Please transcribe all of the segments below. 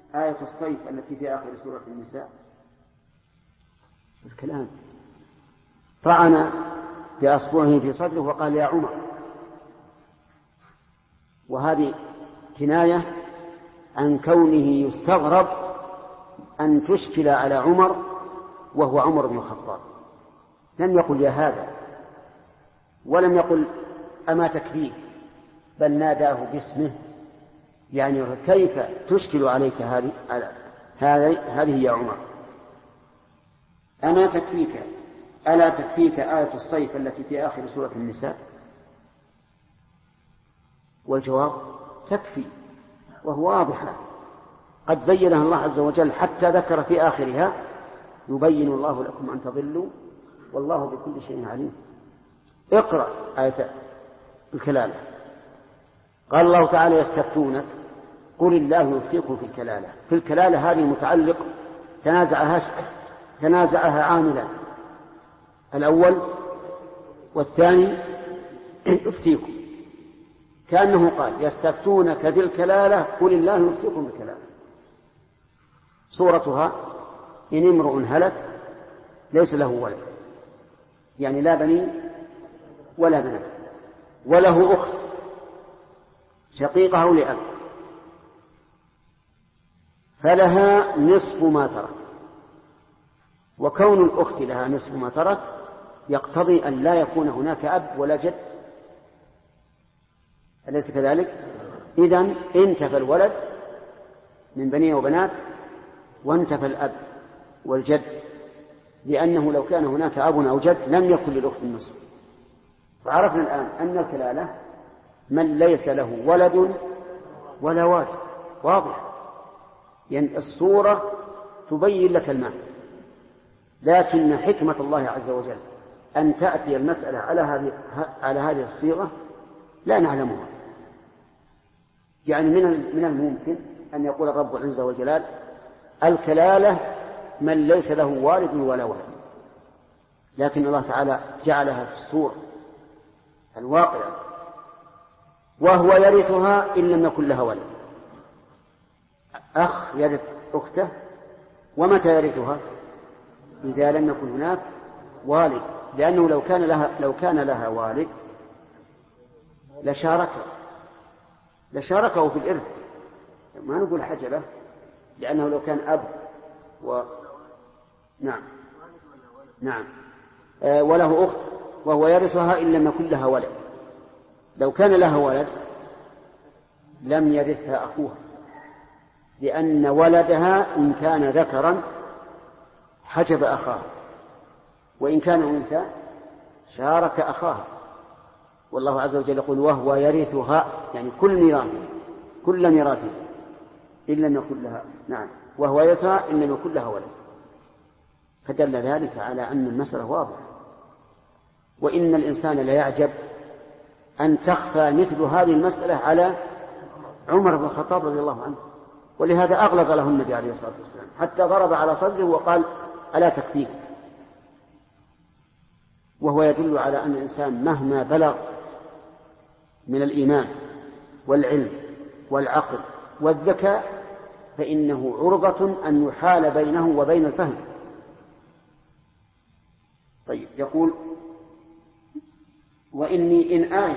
آية الصيف التي في آخر سورة النساء؟ الكلام طعن بأصبعه في صدره وقال يا عمر، وهذه كناية عن كونه يستغرب أن تشكل على عمر وهو عمر بن الخطاب. لم يقل يا هذا، ولم يقل أما تكفيك، بل ناداه باسمه، يعني كيف تشكل عليك هذه يا عمر. أما تكفيك، ألا تكفيك آية الصيف التي في آخر سورة النساء؟ والجواب تكفي، وهو واضحة قد بينها الله عز وجل، حتى ذكر في آخرها يبين الله لكم أن تضلوا والله بكل شيء عليم. اقرأ آية الكلالة. قال الله تعالى يستفتونك قل الله يفتيكم في الكلالة. في الكلالة هذه متعلق تنازعها عاملان، الأول والثاني يفتيكم، كأنه قال يستفتونك بالكلالة قل الله يفتيكم بالكلالة. صورتها إن امرؤ هلك ليس له ولد، يعني لا بني ولا بنات، وله أخت شقيقة أو لأب، فلها نصف ما ترك. وكون الأخت لها نصف ما ترك يقتضي أن لا يكون هناك أب ولا جد، أليس كذلك؟ إذن انتفى الولد من بنيه وبنات وانتفى الأب والجد، لأنه لو كان هناك أب أو جد لم يكن للأخت النصف. فعرفنا الآن أن الكلالة من ليس له ولد ولا والد، واضح، يعني الصورة تبين لك المعنى، لكن حكمة الله عز وجل أن تأتي المسألة على هذه الصيغة لا نعلمها. يعني من الممكن أن يقول الرب عز وجل الكلالة من ليس له والد ولا ولد، لكن الله تعالى جعلها في الصورة الواقعة، وهو يرثها إن لم يكن لها ولد. أخ يرث أخته، ومتى يرثها؟ إذا لم يكن هناك والد، لأنه لو كان لها والد لشاركه في الإرث، ما نقول حجبه، لأنه لو كان أب نعم وله أخت وهو يرثها إن لم يكن لها ولد. لو كان لها ولد لم يرثها أخوها، لأن ولدها إن كان ذكرا حجب أخاه، وإن كان أنثى شارك أخاها. والله عز وجل يقول وهو يرثها، يعني كل ميراث إن لم يكن لها وهو يرثها إن لم يكن لها ولد. فدل ذلك على أن المسألة واضحة. وإن الإنسان ليعجب أن تخفى مثل هذه المسألة على عمر بن الخطاب رضي الله عنه، ولهذا أغلظ له النبي عليه الصلاة والسلام حتى ضرب على صدره وقال ألا تكفيك. وهو يدل على أن الإنسان مهما بلغ من الإيمان والعلم والعقل والذكاء فإنه عرضة أن يحال بينه وبين الفهم. طيب، يقول وإني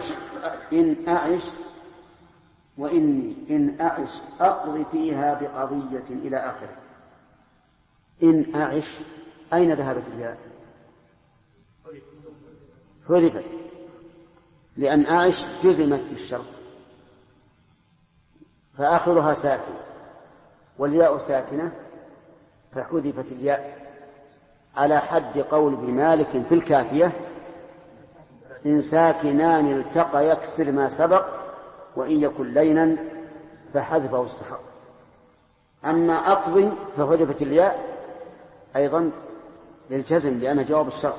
إن أعش أقضي فيها بقضية إلى آخره. إن أعش أين ذهبت الياء؟ حذفت، لأن أعش جزمت بالشرط فآخرها ساكن والياء ساكنة فحذفت الياء، على حد قول ابن مالك في الكافية إن ساكنان التقى يكسر ما سبق وإن يكن لينا فحذفه استحق. أما أقضي فحذفت الياء أيضا للجزم لأنها جواب الشرط.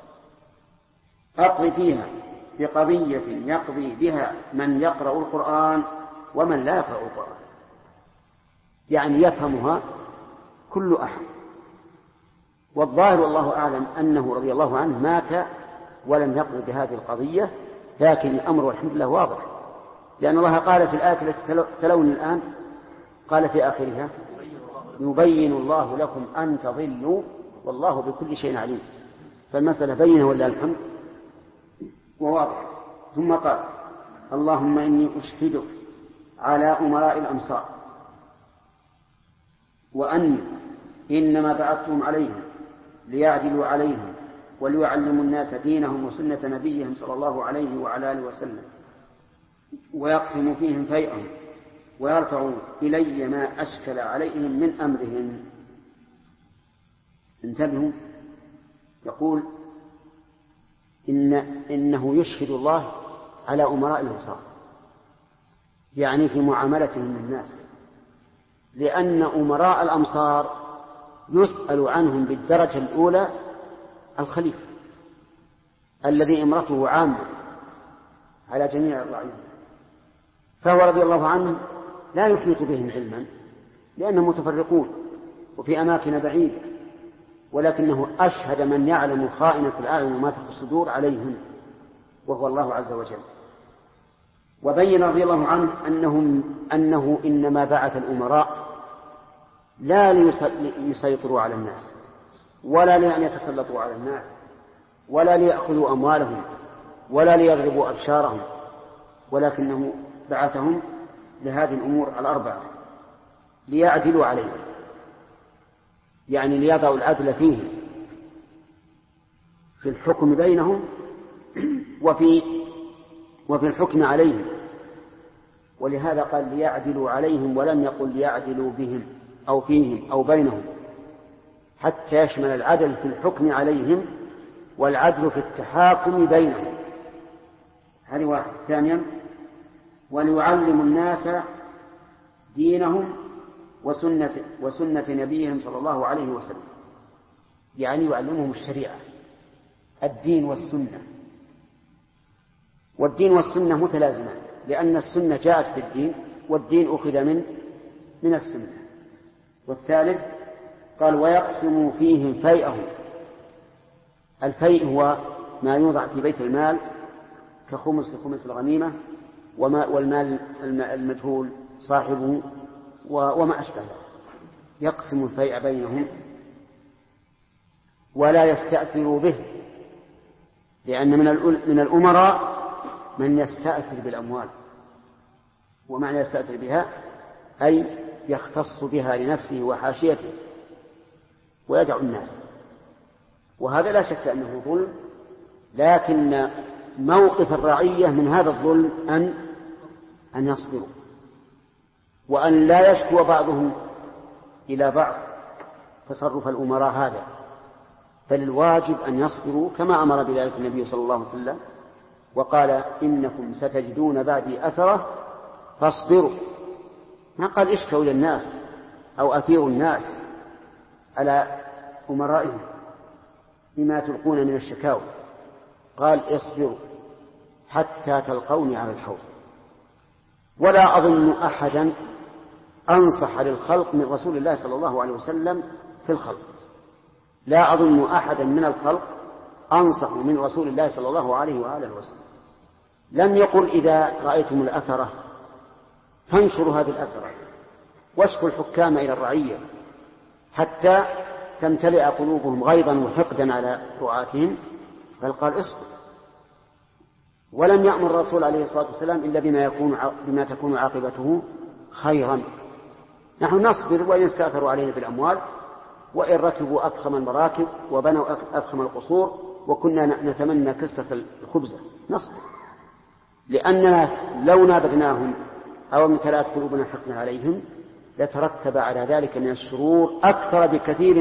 أقضي فيها بقضية يقضي بها من يقرأ القرآن ومن لا يقرأ القرآن، يعني يفهمها كل أحد. والظاهر والله أعلم أنه رضي الله عنه مات ولم يقضي بهذه القضية، لكن الأمر والحمد لله واضح، لأن الله قال في الآية التي تلون الآن قال في آخرها يبين الله لكم أن تضلوا والله بكل شيء عليم. فالمسألة بينة ولا الحمد وواضح. ثم قال اللهم إني أشهدك على أمراء الأمصار وأني إنما بعثتهم عليهم ليعدلوا عليهم وليعلموا الناس دينهم وسنة نبيهم صلى الله عليه وعلى آله وسلم ويقسموا فيهم فيئهم ويرفعوا إلي ما أشكل عليهم من أمرهم. انتبهوا، يقول إنه يشهد الله على أمراء الأمصار، يعني في معاملتهم للناس، لأن أمراء الأمصار يسأل عنهم بالدرجة الأولى الخليفة الذي إمرته عامة على جميع الرعية، فهو رضي الله عنه لا يحيط بهم علما لأنهم متفرقون وفي أماكن بعيدة، ولكنه أشهد من يعلم خائنة الأعين وما تخفي الصدور عليهم وهو الله عز وجل. وبين رضي الله عنه أنه إنما بعث الأمراء لا ليسيطروا على الناس ولا لأن يتسلطوا على الناس ولا ليأخذوا أموالهم ولا ليضربوا أبشارهم، ولكنه بعثهم لهذه الأمور الأربعة ليعدلوا عليهم، يعني ليضعوا العدل فيهم في الحكم بينهم وفي الحكم عليهم. ولهذا قال ليعدلوا عليهم ولم يقل ليعدلوا بهم أو فيهم أو بينهم، حتى يشمل العدل في الحكم عليهم والعدل في التحاكم بينهم. هذه واحد. ثانيا وليعلم الناس دينهم وسنة نبيهم صلى الله عليه وسلم، يعني يعلمهم الشريعة، الدين والسنة. والدين والسنة متلازمان، لأن السنة جاءت بالدين والدين أخذ من السنة. والثالث قال ويقسم فيهم فيئهم. الفيء هو ما يوضع في بيت المال كخمس الغنيمة والمال المجهول صاحبه وما أشبه. يقسم الفيء بينهم ولا يستأثروا به، لأن من الأمراء من يستأثر بالأموال، ومعنى يستأثر بها أي يختص بها لنفسه وحاشيته ويدعو الناس، وهذا لا شك أنه ظلم، لكن موقف الرعية من هذا الظلم أن يصبروا وأن لا يشكو بعضهم إلى بعض تصرف الأمراء هذا، بل الواجب أن يصبروا كما أمر بذلك النبي صلى الله عليه وسلم وقال إنكم ستجدون بعدي أثرة فاصبروا. ما قال اشكوا للناس أو أثيروا الناس على أمرائهم بما تلقون من الشكاوى، قال اصبروا حتى تلقوني على الحوض. ولا أظن أحدا أنصح للخلق من رسول الله صلى الله عليه وسلم في الخلق، لا أظن أحدا من الخلق أنصح من رسول الله صلى الله عليه وآله وسلم. لم يقل إذا رأيتم الأثرة فانشروا هذه الأثرة واشكوا الحكام إلى الرعية حتى تمتلئ قلوبهم غيظا وحقدا على رعاتهم، بل قال اصبر. ولم يأمر الرسول عليه الصلاة والسلام إلا بما تكون عاقبته خيرا. نحن نصبر وإن استأثروا علينا بالأموال، وإن ركبوا أفخم المراكب وبنوا أفخم القصور وكنا نتمنى كسة الخبزة، نصبر، لأننا لو نابذناهم أو امتلأت قلوبنا حقنا عليهم لترتب على ذلك من الشرور أكثر بكثير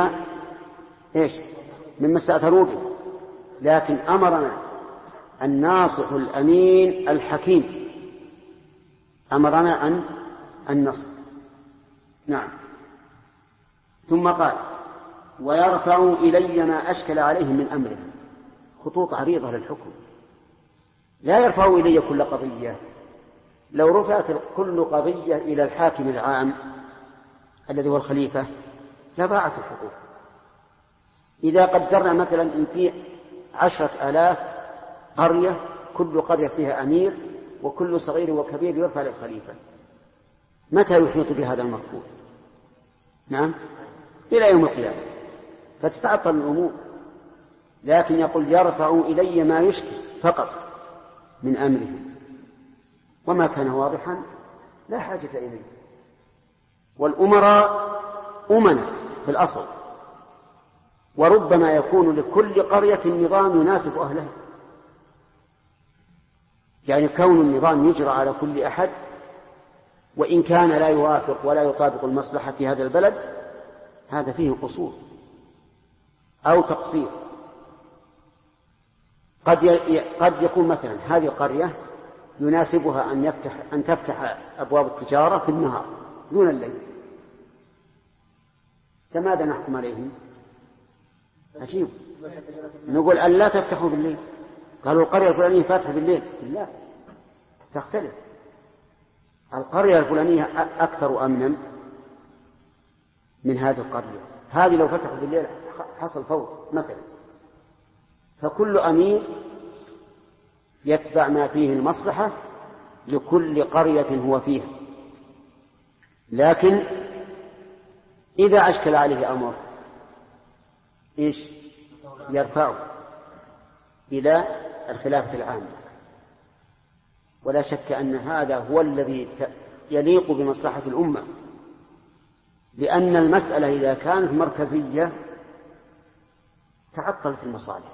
مما استأثروا به. لكن أمرنا الناصح الأمين الحكيم، أمرنا أن نصبر. نعم. ثم قال ويرفعوا إلي ما أشكل عليهم من أمرهم. خطوط عريضة للحكم، لا يرفعوا إلي كل قضية. لو رفعت كل قضية إلى الحاكم العام الذي هو الخليفة لضاعت الحقوق. إذا قدرنا مثلا إن في 10,000 قرية كل قرية فيها أمير وكل صغير وكبير يرفع للخليفة، متى يحيط بهذا المفقود؟ نعم إلى يوم القيامة، فتتعطل الأمور. لكن يقول يرفع إلي ما يشكي فقط من أمره، وما كان واضحا لا حاجة إليه. والأمراء أمنا في الأصل، وربما يكون لكل قرية نظام يناسب أهلها، يعني كون النظام يجرى على كل أحد وإن كان لا يوافق ولا يطابق المصلحة في هذا البلد، هذا فيه قصور أو تقصير. قد يكون مثلا هذه القرية يناسبها أن تفتح أبواب التجارة في النهار دون الليل، فماذا نحكم عليهم؟ عجيب، نقول أن لا تفتحوا بالليل. قالوا القرية الفلانية فاتحة بالليل، لا، تختلف. القرية الفلانية أكثر أمنا من هذه القرية، هذه لو فتحوا بالليل حصل فوضى مثلا. فكل أمير يتبع ما فيه المصلحة لكل قرية هو فيها. لكن إذا أشكل عليه أمر إيش؟ يرفعه إلى الخلافة العامة. ولا شك أن هذا هو الذي يليق بمصلحة الأمة، لأن المسألة إذا كانت مركزية تعطلت المصالح.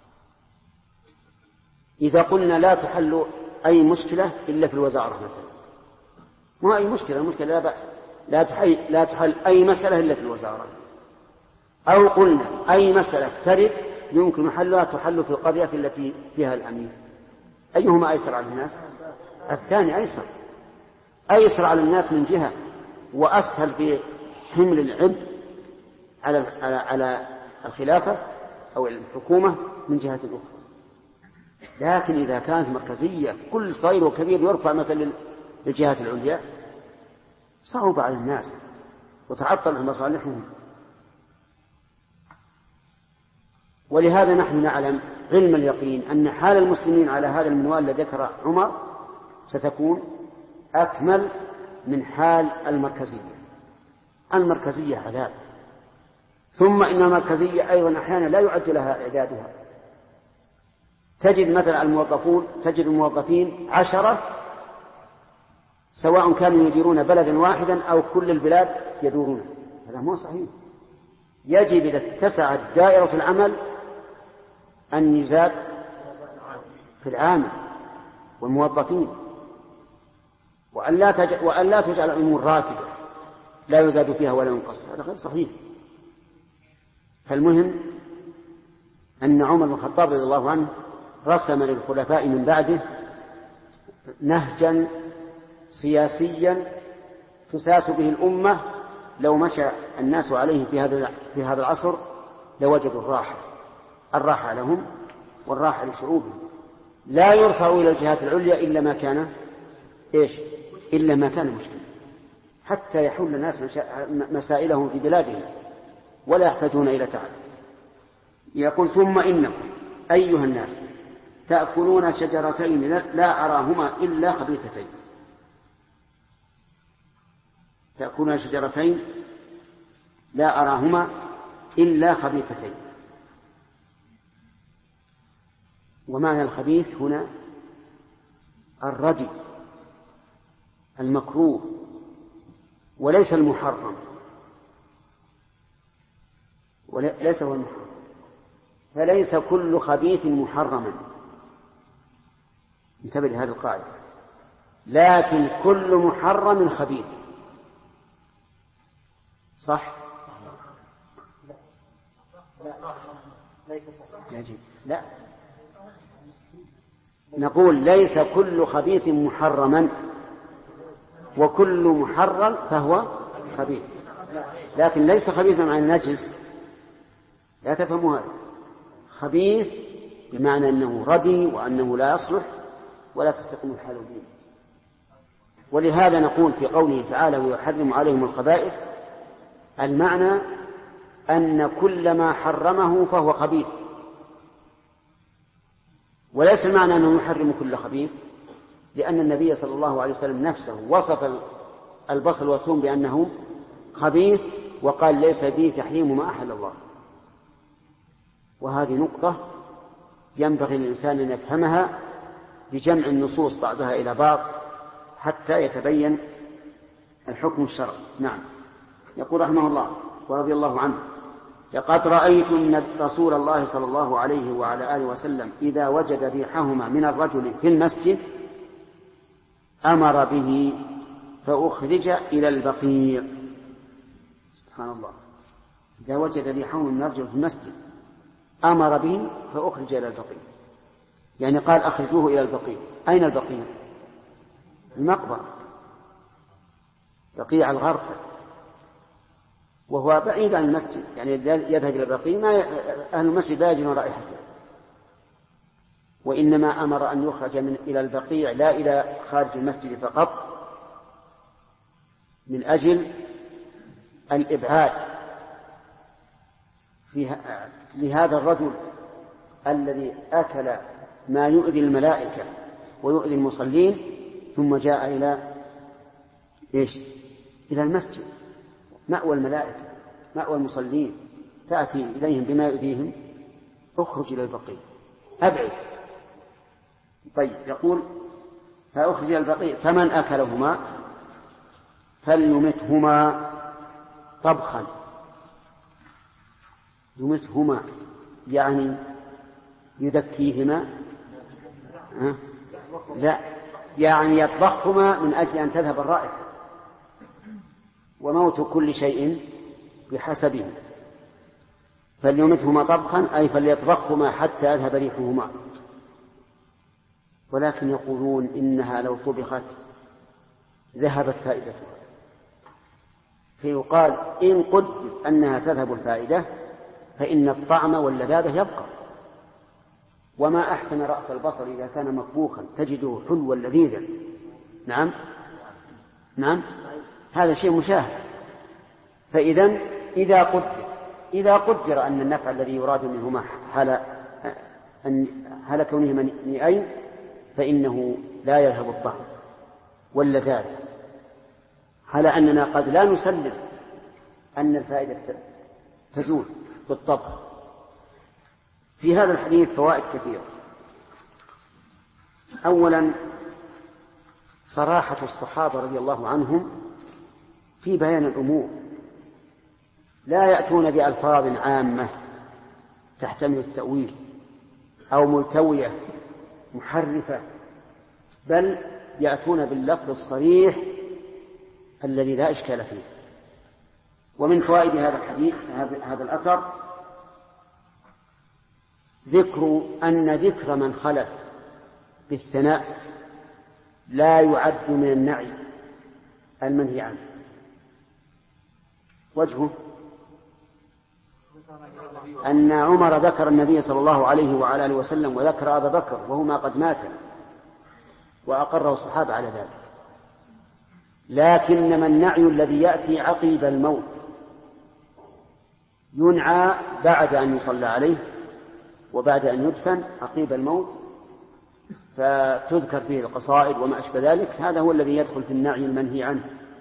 إذا قلنا لا تحل أي مشكلة إلا في الوزارة مثلا، ما أي مشكلة، المشكلة لا بأس، لا تحل أي مسألة إلا في الوزارة. أو قلنا أي مسألة ترد يمكن حلها تحل في القرية التي فيها الأمير، أيهما أيسر على الناس؟ الثاني أيسر على الناس من جهة، وأسهل في حمل العبء على الخلافة أو الحكومة من جهة أخرى. لكن إذا كانت مركزية كل صغير وكبير يرفع مثل للجهات العليا صعب على الناس وتعطل مصالحهم. ولهذا نحن نعلم علم اليقين أن حال المسلمين على هذا المنوال الذي ذكر عمر ستكون أكمل من حال المركزية عذاب. ثم إن المركزية أيضا أحيانا لا يعد لها إعدادها. تجد مثلا الموظفين 10 سواء كانوا يديرون بلدا واحدا أو كل البلاد يدورون، هذا مو صحيح. يجب إذا اتسعت دائرة العمل أن يزاد في العامل والموظفين، وأن لا تجعل الأمور راتبة لا يزاد فيها ولا ينقص، هذا غير صحيح. فالمهم أن عمر بن الخطاب رضي الله عنه رسم للخلفاء من بعده نهجا سياسيا تساس به الأمة، لو مشى الناس عليه في هذا العصر لوجدوا الراحة لهم والراحة لشعوبهم. لا يرفع إلى الجهات العليا إلا ما كان مشكلة، حتى يحل الناس مسائلهم في بلادهم ولا يحتاجون إلى تعب. يقول ثم إنكم أيها الناس تأكلون شجرتين لا أراهما إلا خبيثتين. تأكلون شجرتين لا أراهما إلا خبيثتين. ومعنى الخبيث هنا الردي المكروه وليس المحرم، ليس هو المحرم. فليس كل خبيث محرما، انتبه لهذه القاعدة، لكن كل محرم خبيث. صح؟ لا، نقول ليس كل خبيث محرما، وكل محرم فهو خبيث. لكن ليس خبيثا مع النجس، لا تفهموا هذا. خبيث بمعنى أنه ردي وأنه لا يصلح ولا تستقيم الحال به. ولهذا نقول في قوله تعالى ويحرم عليهم الخبائث، المعنى أن كل ما حرمه فهو خبيث، وليس المعنى أنه يحرم كل خبيث، لأن النبي صلى الله عليه وسلم نفسه وصف البصل والثوم بأنه خبيث وقال ليس بي تحريم ما أحل الله. وهذه نقطة ينبغي للإنسان أن يفهمها بجمع النصوص بعضها إلى بعض حتى يتبين الحكم الشرعي. نعم. يقول رحمه الله ورضي الله عنه: لقد رأيت رسول الله صلى الله عليه وعلى آله وسلم إذا وجد ريحهما من الرجل في المسجد أمر به فأخرج إلى البقيع. سبحان الله، إذا وجد ريحهما من الرجل في المسجد أمر به فأخرج إلى البقيع، يعني قال أخرجوه إلى البقيع. أين البقيع؟ المقبرة، بقيع الغرفة، وهو بعيد عن المسجد، يعني يذهب إلى البقيع ما أهل المسجد لا يجدون رائحته، وإنما أمر أن يخرج إلى البقيع لا إلى خارج المسجد فقط، من أجل الإبعاد لهذا الرجل الذي أكل ما يؤذي الملائكة ويؤذي المصلين ثم جاء إلى إلى المسجد، مأوى الملائكة مأوى المصلين، تأتي إليهم بما يؤذيهم، أخرج إلى البقيع، أبعد. طيب، يقول فأخرج إلى البقيع فمن أكلهما فليمتهما طبخا. يمتهما يعني يذكيهما؟ لا، يعني يطبخهما من أجل أن تذهب الرائحة، وموت كل شيء بحسبه. فليمتهما طبخا أي فليطبخهما حتى يذهب ريحهما. ولكن يقولون إنها لو طبخت ذهبت فائدتها، فيقال إن قدر أنها تذهب الفائدة فإن الطعم واللذاذة يبقى. وما أحسن رأس البصر إذا كان مطبوخا تجده حلوا لذيذا. نعم نعم، هذا شيء مشاهد. فإذا إذا قدر أن النفع الذي يراد منهما حال كونهما نئين فإنه لا يذهب الطعم واللذاذة، على أننا قد لا نسلم أن الفائدة تزول بالطبخ. في هذا الحديث فوائد كثيرة. أولا، صراحة الصحابة رضي الله عنهم في بيان الأمور، لا يأتون بألفاظ عامة تحتمل التأويل أو ملتوية محرفة، بل يأتون باللفظ الصريح الذي لا إشكال فيه. ومن فوائد هذا الحديث هذا الأثر أن ذكر من خلف بالثناء لا يعد من النعي المنهي عنه. وجهه أن عمر ذكر النبي صلى الله عليه وعلى آله وسلم وذكر أبا بكر وهما قد ماتا، وأقره الصحابة على ذلك. لكنما النعي الذي يأتي عقيب الموت ينعى بعد أن يصلى عليه وبعد أن يدفن عقيب الموت، فتذكر فيه القصائد وما أشبه ذلك، هذا هو الذي يدخل في النعي المنهي عنه.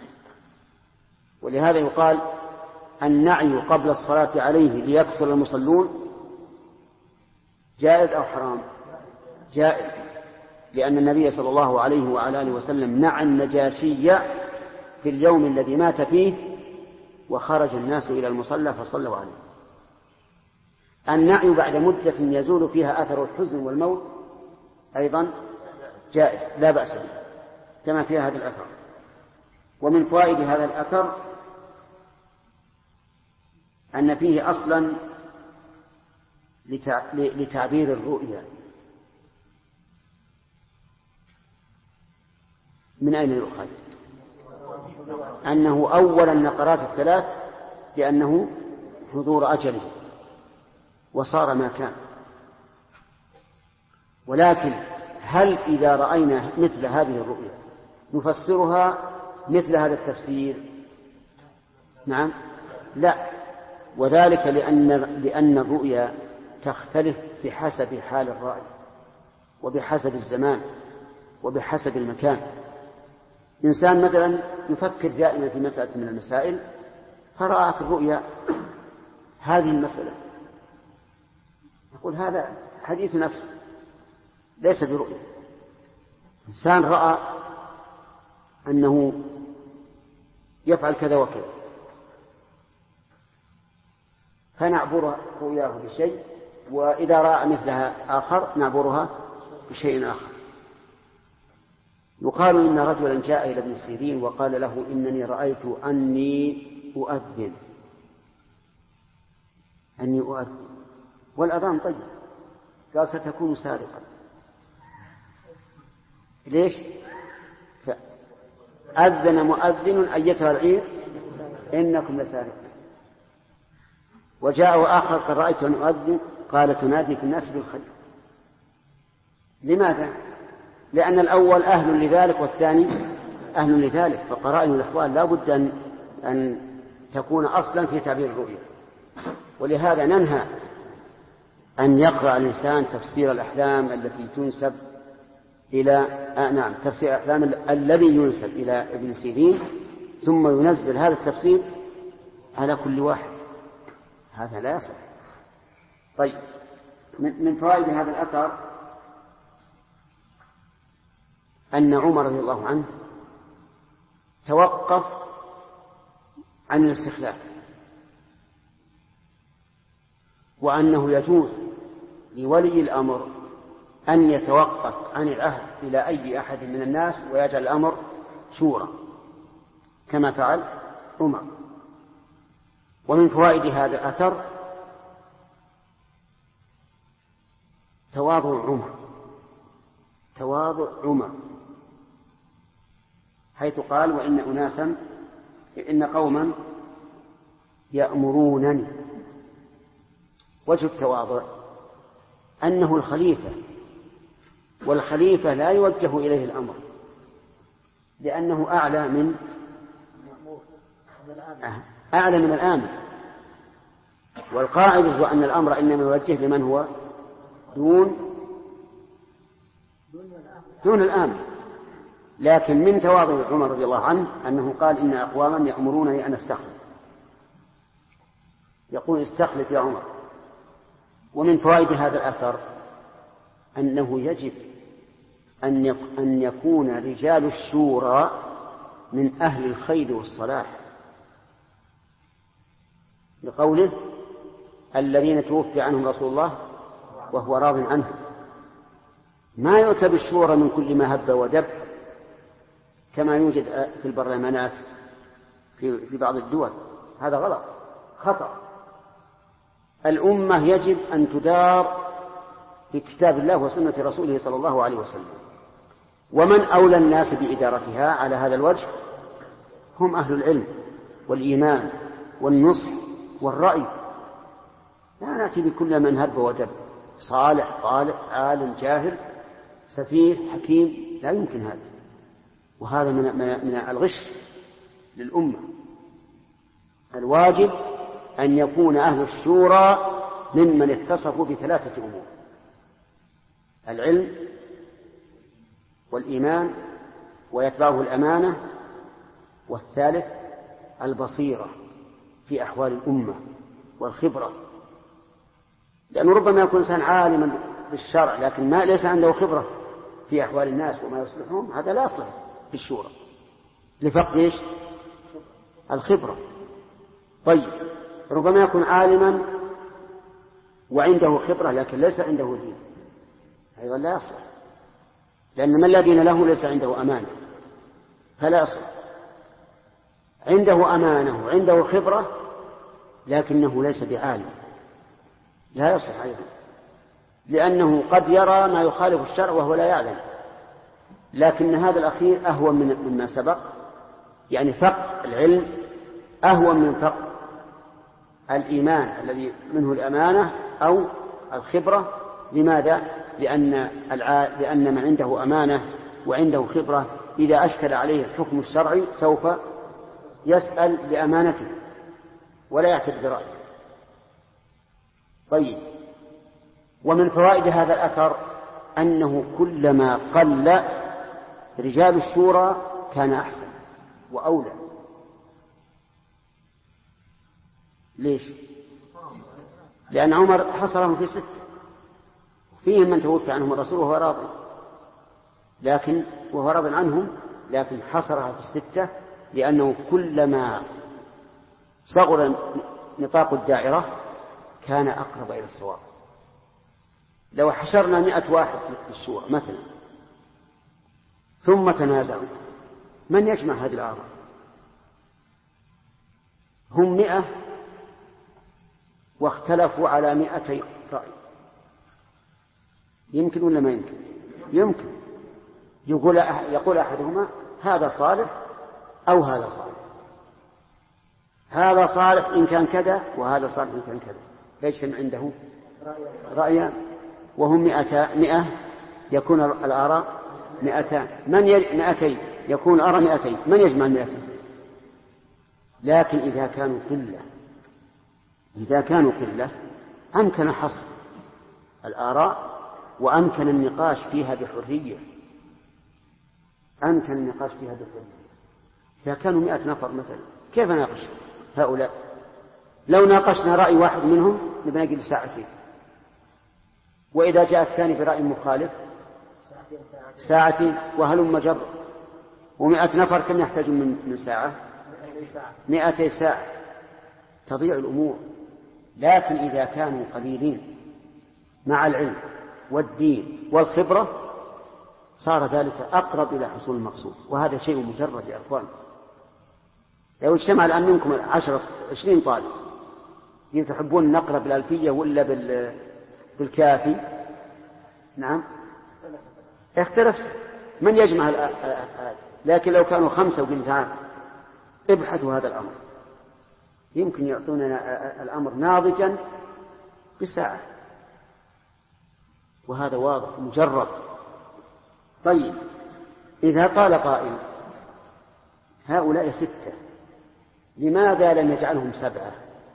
ولهذا يقال النعي قبل الصلاة عليه ليكثر المصلون جائز أو حرام؟ جائز، لأن النبي صلى الله عليه وعلى آله وسلم نعى النجاشي في اليوم الذي مات فيه وخرج الناس إلى المصلى فصلوا عليه. النعي بعد مدة يزول فيها أثر الحزن والموت أيضا جائز لا بأس به، كما في هذا الأثر. ومن فوائد هذا الأثر أن فيه أصلا لتعبير الرؤيا. من أين يؤخذ؟ أنه أول النقرات الثلاث لأنه حضور أجله وصار ما كان. ولكن هل إذا رأينا مثل هذه الرؤيا نفسرها مثل هذا التفسير؟ نعم، لا. وذلك لأن الرؤيا تختلف بحسب حال الرائي وبحسب الزمان وبحسب المكان. إنسان مثلا يفكر دائما في مسألة من المسائل فرأى في الرؤيا هذه المسألة، يقول هذا حديث نفس ليس برؤيا. إنسان رأى أنه يفعل كذا وكذا، فنعبر رؤياه بشيء، وإذا رأى مثلها آخر نعبرها بشيء آخر. يقال إن رجلا جاء إلى ابن سيرين وقال له إنني رأيت أني أؤذن والأذان طيب، قال ستكون سارقا. ليش؟ أذن مؤذن أيتها العير إنكم لسارقون. وجاء آخر قال رأيت أن أؤذن قال تنادي في الناس بالخير. لماذا؟ لأن الأول أهل لذلك والثاني أهل لذلك، فقرائن الأحوال لا بد أن تكون أصلا في تعبير الرؤيا. ولهذا ننهى أن يقرأ الإنسان تفسير الأحلام التي تنسب إلى تفسير الأحلام الذي ينسب إلى ابن سيرين ثم ينزل هذا التفسير على كل واحد، هذا لا يصح. طيب، من فوائد هذا الأثر أن عمر رضي الله عنه توقف عن الاستخلاف، وأنه يجوز لولي الأمر أن يتوقف عن العهد إلى أي أحد من الناس ويجعل الأمر شورى كما فعل عمر. ومن فوائد هذا الأثر تواضع عمر حيث قال إن قوما يأمرونني. وجه التواضع أنه الخليفة، والخليفة لا يوجه إليه الأمر لأنه أعلى من الآمر، والقاعدة هو أن الأمر إنما يوجه لمن هو دون الآمر. لكن من تواضع عمر رضي الله عنه أنه قال إن أقواما يأمرونني أن أستخلف، يقول استخلف يا عمر. ومن فوائد هذا الأثر أنه يجب أن يكون رجال الشورى من أهل الخير والصلاح، لقوله الذين توفي عنهم رسول الله وهو راض عنه. ما يؤتى بالشورى من كل ما هب ودب كما يوجد في البرلمانات في بعض الدول، هذا غلط خطأ. الأمة يجب أن تدار بكتاب الله وسنة رسوله صلى الله عليه وسلم، ومن أولى الناس بإدارتها على هذا الوجه هم أهل العلم والإيمان والنصح والرأي. لا نأتي بكل من هب ودب، صالح طالح عالم جاهل سفيه حكيم، لا يمكن هذا، وهذا من الغش للأمة. الواجب أن يكون أهل الشورى ممن اتصفوا بثلاثة أمور: العلم والإيمان ويتبعه الأمانة، والثالث البصيرة في أحوال الأمة والخبرة. لأنه ربما يكون إنسان عالما بالشرع لكن ليس عنده خبرة في أحوال الناس وما يصلحهم، هذا لا يصلح في الشورى لفقد الخبرة. طيب، ربما يكون عالما وعنده خبرة لكن ليس عنده دين، أيضا لا يصلح، لأن من لا دين له ليس عنده أمانة فلا يصلح. عنده أمانة وعنده خبرة لكنه ليس بعالم، لا يصلح أيضا، لأنه قد يرى ما يخالف الشرع وهو لا يعلم. لكن هذا الأخير أهون مما سبق، يعني فقه العلم أهون من فقه الإيمان الذي منه الأمانة أو الخبرة. لماذا؟ لأن من عنده أمانة وعنده خبرة إذا أشكل عليه الحكم الشرعي سوف يسأل بأمانته ولا يعتد برأيه. طيب، ومن فوائد هذا الأثر أنه كلما قل رجال الشورى كان أحسن وأولى. ليش؟ لأن عمر حصرهم في 6، فيهم من توفي عنهم الرسول وهو راض، وهو راض عنهم، لكن حصرها في 6 لأنه كلما صغر نطاق الدائرة كان أقرب إلى الصواب. لو حشرنا 100 واحد في الشورى مثلا ثم تنازعوا، من يجمع هذه الآراء؟ هم 100 واختلفوا على 200 رأي، يمكن ولا ما يمكن؟ يمكن. يقول أحدهما هذا صالح أو هذا صالح، هذا صالح إن كان كذا وهذا صالح إن كان كذا، فيجتمع عنده رأيان، وهم 100 يكون الآراء 200 200 يكون الآراء 200، من يجمع 200؟ لكن إذا كانوا قلة أمكن حصر الآراء وأمكن النقاش فيها بحرية. إذا كانوا 100 نفر مثلا كيف نناقش هؤلاء؟ لو ناقشنا رأي واحد منهم نبنجل 2 ساعتين، وإذا جاء الثاني برأي مخالف 2 ساعتين، وهلم جر. و100 نفر كم يحتاجون من ساعة؟ 200 ساعة، تضيع الأمور. لكن إذا كانوا قليلين مع العلم والدين والخبرة صار ذلك أقرب إلى حصول المقصود، وهذا شيء مجرد يا أخوان. لو اجتمع الآن منكم 10-20 طالب تحبون نقرأ بالألفية ولا بالكافي؟ نعم اختلف من يجمع لكن لو كانوا 5 وقلت تعال ابحثوا هذا الأمر يمكن يعطوننا الأمر ناضجا بساعة، وهذا واضح مجرد. طيب إذا قال قائل هؤلاء 6 لماذا لم يجعلهم 7؟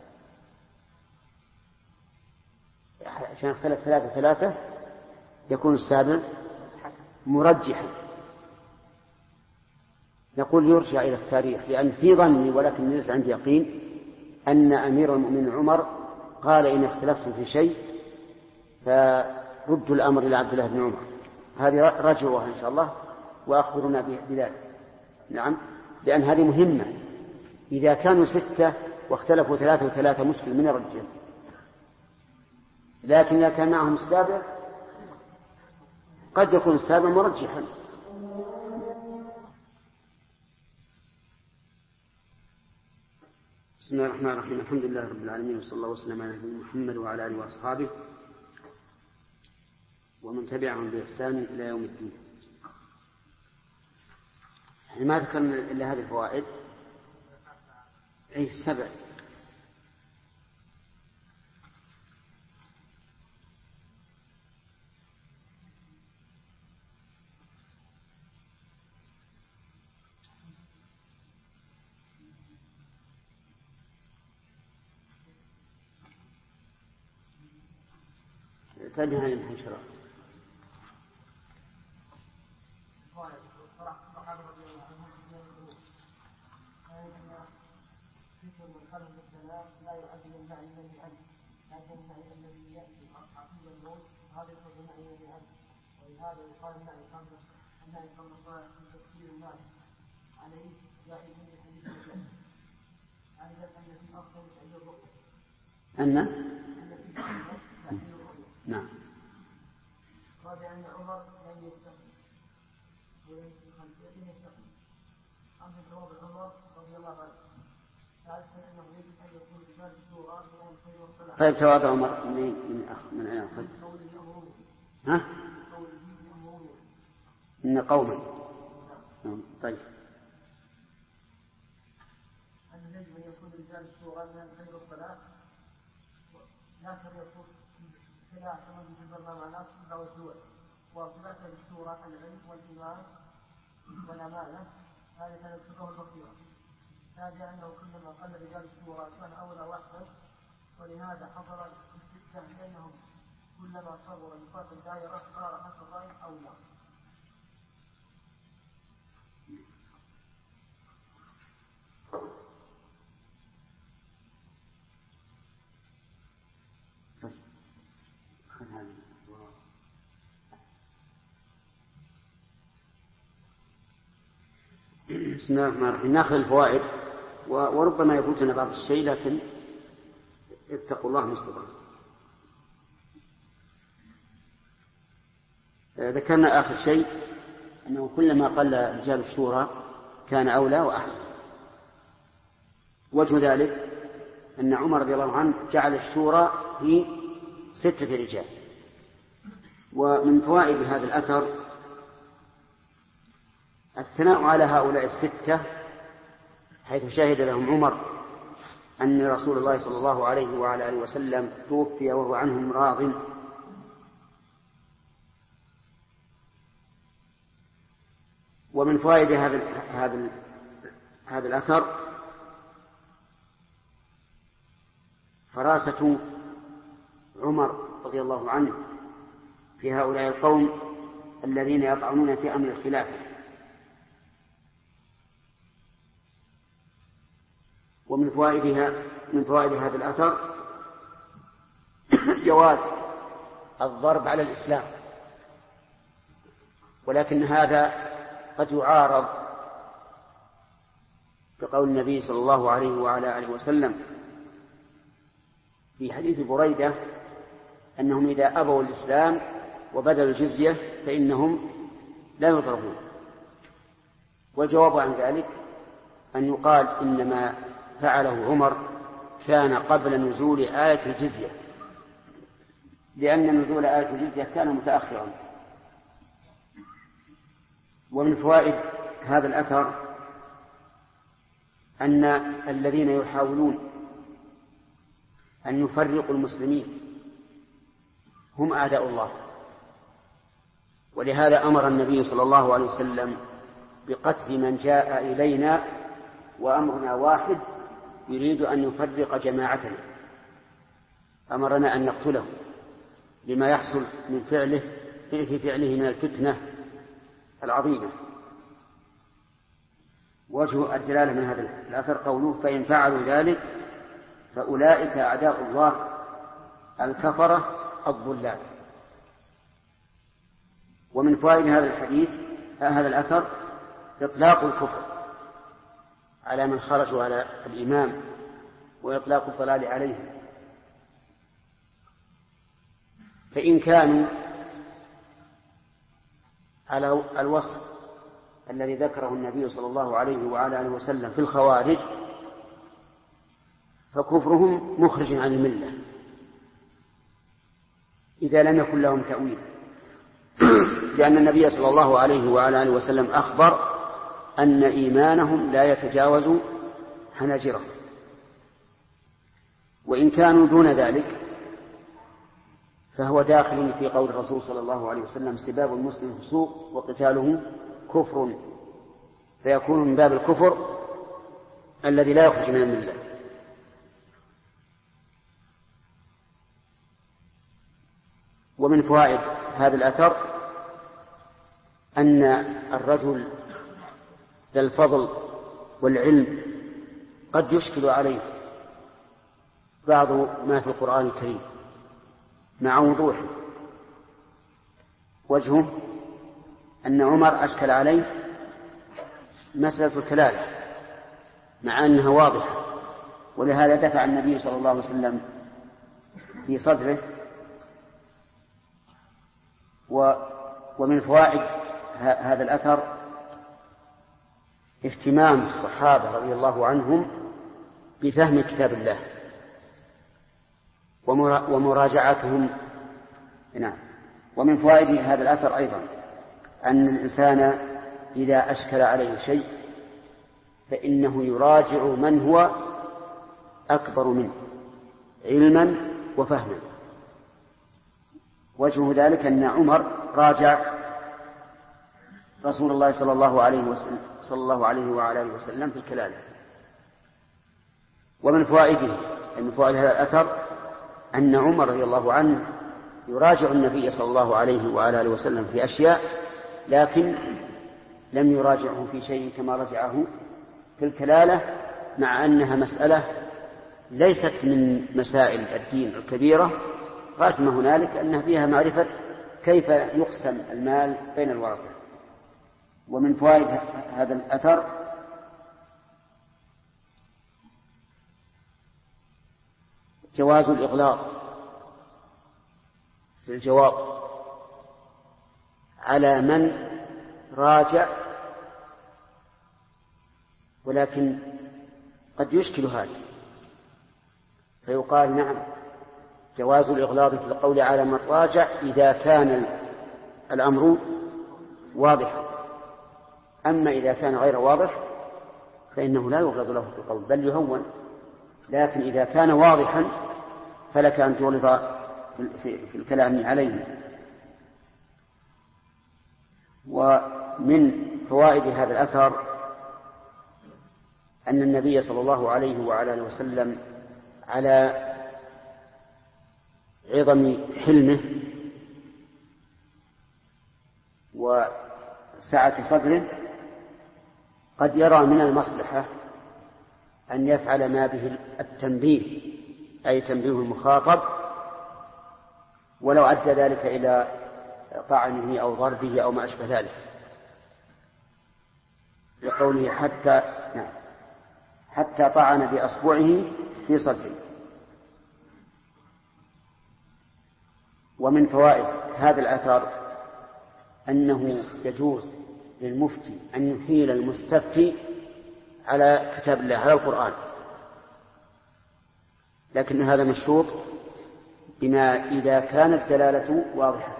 عشان اختلف 3 يكون السابع مرجحا. نقول يرجع إلى التاريخ، لأن في ظني ولكن ليس عندي يقين أن أمير المؤمنين عمر قال إن اختلفتم في شيء فردوا الأمر إلى عبد الله بن عمر، هذه رجعوها إن شاء الله وأخبرنا بذلك. نعم، لأن هذه مهمة. إذا كانوا 6 واختلفوا 3 مشكل من الرجال، لكن إذا كان معهم السابع قد يكون السابع مرجحا. بسم الله الرحمن الرحيم، الحمد لله رب العالمين، وصلى الله وسلم على نبينا محمد وعلى آله وأصحابه ومن تبعهم بإحسان إلى يوم الدين. يعني ما ذكرنا إلا هذه الفوائد، أي 7. تنهى عن الحشرة. لا يؤدي المعنى الذي عنه، لكن المعنى الذي يأتي عقيب الموت هذا يكون المعنى الذي عنه، ولهذا يقال المعنى قبل الصلاة في تفسير الناس عليه جائز من حديث الجنة. أيضا أن في أصل تأثير الرؤية، أن في أصل تأثير الرؤية. نعم. رابعا أن عمر لم يستقم ولم يستقم. خامسا جواب عمر رضي الله عنه. طيب تواضع عمر من أين أخذ؟ ها؟ إن قوما. طيب. أن يجب أن يكون رجال الشورى من خير الصلاة، لكن يكون خلاف من في البرلمانات أو الدول، وصفات الشورى العلم والإيمان والأمانة، هذه كانت صفة البصيرة. هذا أنه كلما قل رجال الشورى كان أولى وأحسن، ولهذا حصل الستة لأنهم كلما صغر نطاق الدائرة صار حسب الرأي أولى. بسم الله الرحمن الرحيم. ناخذ الفوائد وربما يفوتنا بعض الشيء، لكن اتقوا الله ما استطعتم. ذكرنا آخر شيء أنه كلما قل رجال الشورى كان أولى وأحسن. وجه ذلك أن عمر رضي الله عنه جعل الشورى في 6 رجال. ومن فوائد هذا الأثر الثناء على هؤلاء 6 حيث شهد لهم عمر أن رسول الله صلى الله عليه وعلى آله وسلم توفي وهو عنهم راض. ومن فوائد هذا الأثر فراسة عمر رضي الله عنه في هؤلاء القوم الذين يطعنون في أمر الخلافة. ومن فوائد هذا الأثر جواز الضرب على الإسلام، ولكن هذا قد يعارض بقول النبي صلى الله عليه وعلى آله وسلم في حديث بريدة أنهم إذا أبوا الإسلام وبذلوا الجزية فإنهم لا يضربون. والجواب عن ذلك أن يقال إنما فعله عمر كان قبل نزول آية الجزية، لأن نزول آية الجزية كان متأخرا. ومن فوائد هذا الأثر أن الذين يحاولون أن يفرقوا المسلمين هم أعداء الله، ولهذا أمر النبي صلى الله عليه وسلم بقتل من جاء إلينا وأمرنا واحد يريد أن يفرق جماعتنا. أمرنا أن نقتله لما يحصل من فعله من الفتنة العظيمة. وجه الدلالة من هذا الأثر قوله فإن فعلوا ذلك فأولئك أعداء الله الكفرة الضلال. ومن فوائد هذا الأثر إطلاق الكفر على من خرجوا على الإمام وإطلاق الضلال عليهم، فإن كانوا على الوصف الذي ذكره النبي صلى الله عليه وعلى آله وسلم في الخوارج فكفرهم مخرج عن الملة إذا لم يكن لهم تأويل، لأن النبي صلى الله عليه وعلى آله وسلم أخبر أن إيمانهم لا يتجاوز حناجرهم. وإن كانوا دون ذلك فهو داخل في قول الرسول صلى الله عليه وسلم سباب المسلم فسوق وقتاله كفر، فيكون من باب الكفر الذي لا يخرج من الملة. ومن فوائد هذا الأثر أن الرجل ذا الفضل والعلم قد يشكل عليه بعض ما في القرآن الكريم مع وضوحه. وجهه أن عمر أشكل عليه مسألة الكلالة مع أنها واضحة، ولهذا دفع النبي صلى الله عليه وسلم في صدره. ومن فوائد هذا الأثر اهتمام الصحابة رضي الله عنهم بفهم كتاب الله ومراجعتهم. نعم. ومن فوائد هذا الأثر أيضا أن الإنسان إذا أشكل عليه شيء فإنه يراجع من هو أكبر منه علما وفهما. وجه ذلك أن عمر راجع رسول الله صلى الله عليه وعلى آله وسلم في الكلالة. ومن فوائده من فوائد هذا الأثر أن عمر رضي الله عنه يراجع النبي صلى الله عليه وعلى آله وسلم في أشياء، لكن لم يراجعه في شيء كما رجعه في الكلالة، مع أنها مسألة ليست من مسائل الدين الكبيرة، غاية ما هنالك أنها فيها معرفة كيف يقسم المال بين الورثة. ومن فوائد هذا الأثر جواز الإغلاق في الجواب على من راجع، ولكن قد يشكل هذا، فيقال نعم جواز الإغلاظ في القول على من راجع إذا كان الأمر واضحا، أما إذا كان غير واضح فإنه لا يغلظ له في القول بل يهون، لكن إذا كان واضحا فلك أن تغلظ في الكلام عليه. ومن فوائد هذا الأثر أن النبي صلى الله عليه وعلى آله وسلم على عظم حلمه وسعة صدره قد يرى من المصلحة أن يفعل ما به التنبيه، أي تنبيه المخاطب، ولو أدى ذلك إلى طعنه أو ضربه أو ما أشبه ذلك، لقوله حتى طعن بأصبعه في صدره. ومن فوائد هذا الأثر أنه يجوز للمفتي أن يحيل المستفتي على كتاب الله، على القرآن، لكن هذا مشروط بما إذا كانت دلالته واضحة.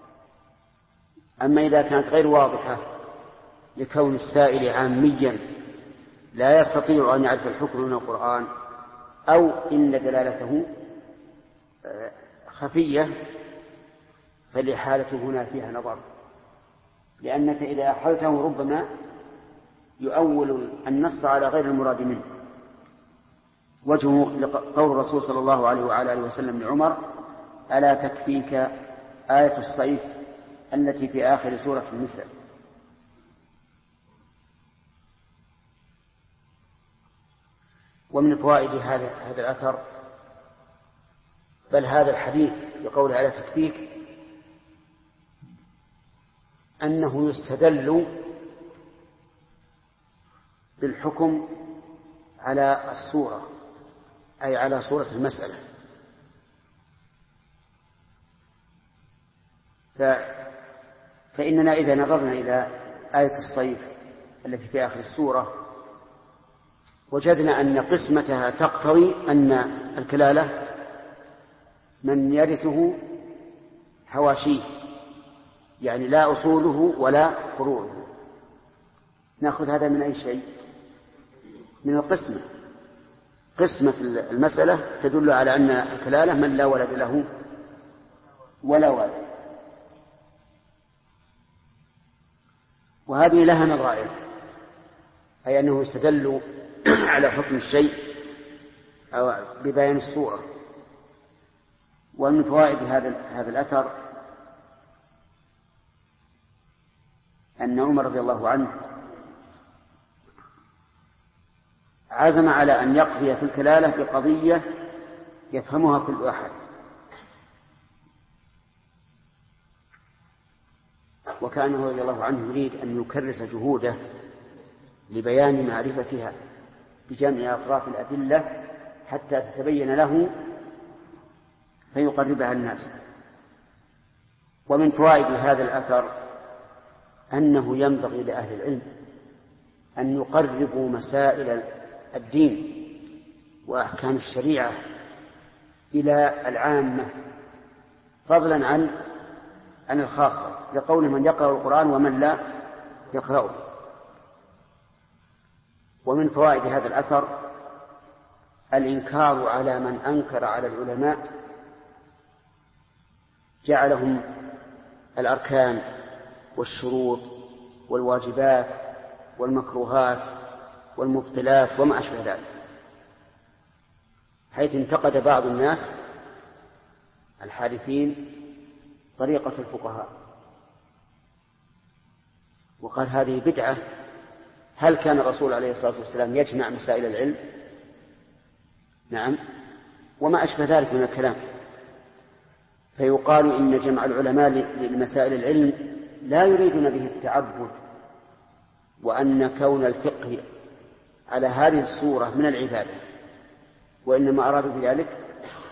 أما إذا كانت غير واضحة لكون السائل عاميا لا يستطيع أن يعرف الحكم من القرآن، أو إن دلالته خفية، فالإحالة هنا فيها نظر، لأنك إذا أحلته ربما يؤول النص على غير المراد منه. وجهه قول الرسول صلى الله عليه وعلى آله وسلم لعمر: ألا تكفيك آية الصيف التي في آخر سورة النساء. ومن فوائد هذا الأثر، بل هذا الحديث بقول ألا تكفيك، أنه يستدل بالحكم على الصورة، أي على صورة المسألة. فإننا إذا نظرنا إلى آية الصيف التي في آخر السورة وجدنا أن قسمتها تقتضي أن الكلالة من يرثه حواشيه، يعني لا أصوله ولا فروعه. نأخذ هذا من أي شيء؟ من القسمة. قسمة المسألة تدل على أن الكلالة من لا ولد له ولا والد، وهذه لها نظائر، أي أنه يستدل على حكم الشيء أو ببيان الصورة. ومن فوائد هذا الأثر أن عمر رضي الله عنه عزم على أن يقضي في الكلالة بقضية يفهمها كل أحد، وكأنه رضي الله عنه يريد أن يكرس جهوده لبيان معرفتها بجمع أطراف الأدلة حتى تتبين له فيقربها الناس. ومن فوائد هذا الأثر أنه ينبغي لأهل العلم أن يقربوا مسائل الدين وأحكام الشريعة إلى العامة فضلا عن الخاصة، لقول من يقرأ القرآن ومن لا يقرأه. ومن فوائد هذا الأثر الإنكار على من أنكر على العلماء، جعلهم الأركان والشروط والواجبات والمكروهات والمبطلات وما أشبه ذلك، حيث انتقد بعض الناس الحادثين طريقة الفقهاء وقال هذه بدعة. هل كان الرسول عليه الصلاة والسلام يجمع مسائل العلم؟ نعم، وما أشبه ذلك من الكلام. فيقال إن جمع العلماء لمسائل العلم لا يريدون به التعبد، وأن كون الفقه على هذه الصورة من العبادة، وإنما أرادوا بذلك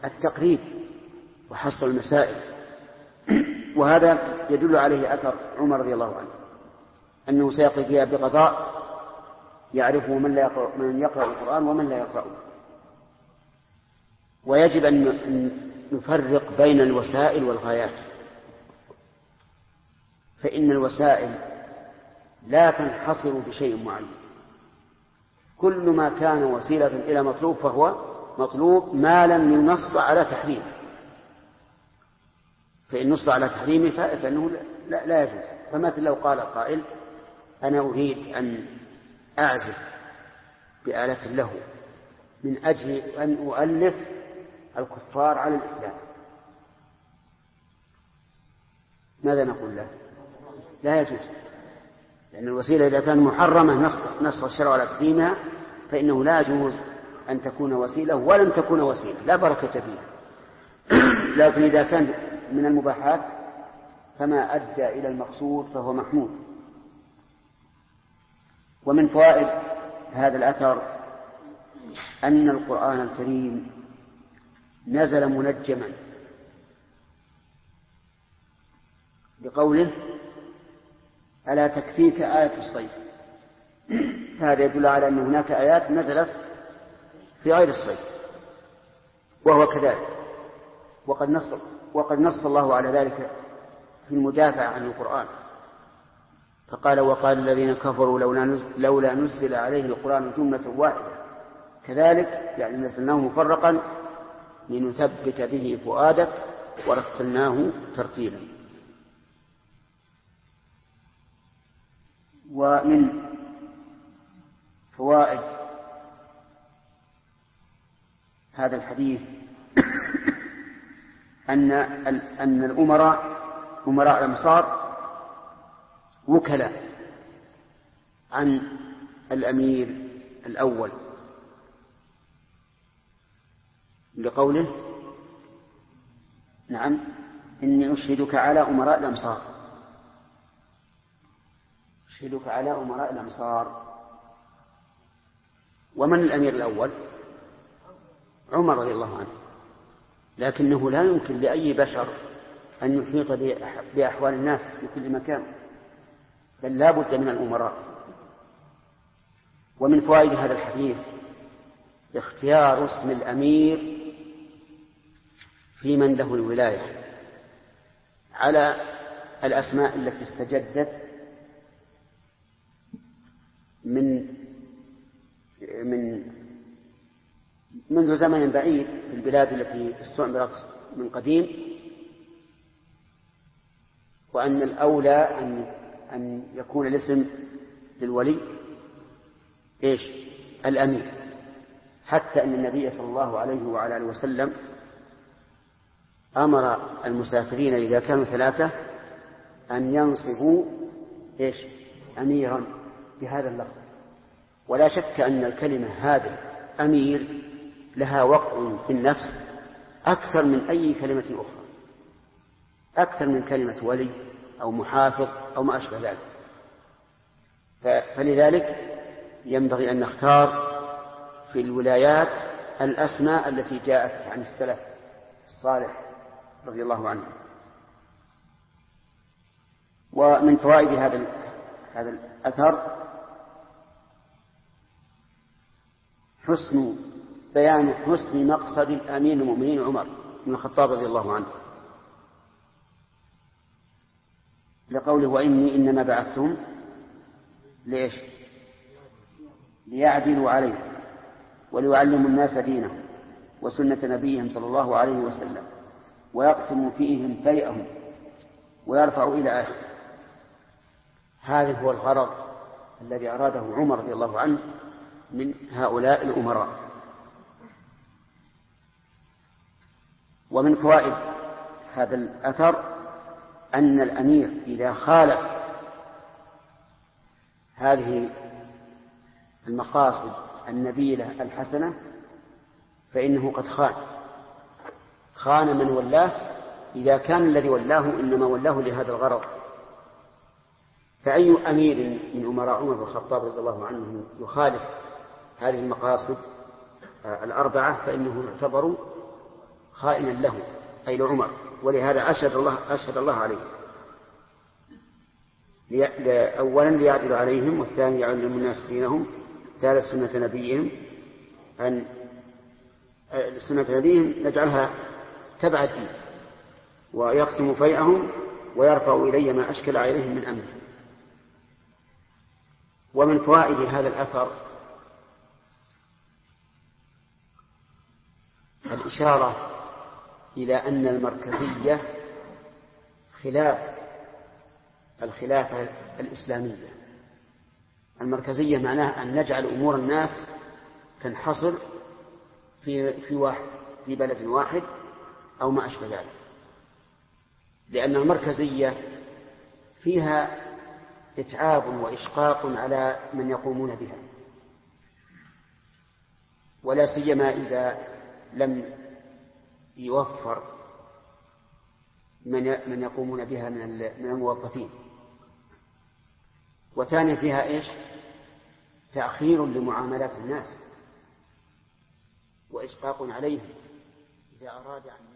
التقريب وحصر المسائل. وهذا يدل عليه أثر عمر رضي الله عنه أنه سيقضي فيها بقضاء يعرفه من يقرأ القرآن ومن لا يقرأه. ويجب أن نفرق بين الوسائل والغايات، فإن الوسائل لا تنحصر بشيء معين، كل ما كان وسيلة إلى مطلوب فهو مطلوب ما لم ينص على تحريمه، فإن نص على تحريمه فإنه لا يجوز. فمثل لو قال قائل أنا أريد أن أعزف بآلة له من أجل أن أؤلف الكفار على الإسلام، ماذا نقول له؟ لا يجوز، لأن الوسيلة إذا كان محرمة نص الشرع على تحريمها فإنه لا يجوز أن تكون وسيلة، ولم تكون وسيلة لا بركة فيها. لكن إذا كان من المباحات فما أدى إلى المقصود فهو محمود. ومن فوائد هذا الأثر أن القرآن الكريم نزل منجما بقوله ألا تكفيك آية الصيف، هذا يدل على أن هناك آيات نزلت في غير الصيف، وهو كذلك. وقد نص الله على ذلك في المدافع عن القرآن، فقال وقال الذين كفروا لولا نزل عليه القرآن جملة واحدة كذلك يعني نزلناه مفرقا لنثبت به فؤادك ورتلناه ترتيلا. ومن فوائد هذا الحديث أن أمراء الأمصار وكلاء عن الأمير الأول، لقوله نعم إني أشهدك على أمراء الأمصار، أشهدك على أمراء الأمصار. ومن الأمير الأول؟ عمر رضي الله عنه، لكنه لا يمكن لأي بشر أن يحيط بأحوال الناس في كل مكان، بل لا بد من الأمراء. ومن فوائد هذا الحديث اختيار اسم الأمير في من له الولاية على الأسماء التي استجدت منذ زمن بعيد في البلاد التي استعمرت من قديم، وأن الأولى أن يكون الاسم للولي إيش؟ الأمير، حتى أن النبي صلى الله عليه وعلى آله وسلم أمر المسافرين إذا كانوا 3 أن ينصبوا إيش؟ أميرا بهذا اللفظ. ولا شك أن الكلمة هذه أمير لها وقع في النفس أكثر من أي كلمة أخرى، أكثر من كلمة ولي أو محافظ أو ما أشبه ذلك. فلذلك ينبغي أن نختار في الولايات الأسماء التي جاءت عن السلف الصالح رضي الله عنه. ومن فوائد هذا الأثر بيان حسن مقصد الأمير المؤمنين عمر بن الخطاب رضي الله عنه، لقوله وإني إنما بعثتهم ليش؟ ليعدلوا عليه وليعلموا الناس دينهم وسنة نبيهم صلى الله عليه وسلم ويقسموا فيهم فيئهم ويرفعوا إلى آخر. هذا هو الغرض الذي أراده عمر رضي الله عنه من هؤلاء الأمراء. ومن فوائد هذا الأثر أن الأمير إذا خالف هذه المقاصد النبيلة الحسنة فإنه قد خان من ولاه، إذا كان الذي ولاه إنما ولاه لهذا الغرض. فأي أمير من أمراء عمر بن الخطاب رضي الله عنه يخالف هذه المقاصد 4 فإنه يعتبر خائنا له أي لعمر، ولهذا أشهد الله عليه. أولا ليعدل عليهم، والثاني يعلم الناس دينهم، ثالث سنة نبيهم نجعلها تبع الدين، ويقسم فيئهم ويرفع إلي ما أشكل عليهم من أمره. ومن فوائد هذا الأثر الإشارة إلى أن المركزية خلاف الخلافة الإسلامية. المركزية معناها أن نجعل أمور الناس تنحصر في بلد واحد أو ما أشبه ذلك، لأن المركزية فيها إتعاب وإشقاق على من يقومون بها، ولا سيما إذا لم يوفر من يقومون بها من الموظفين. وثانيا فيها إيش؟ تأخير لمعاملات الناس وإشقاق عليهم إذا أراد أن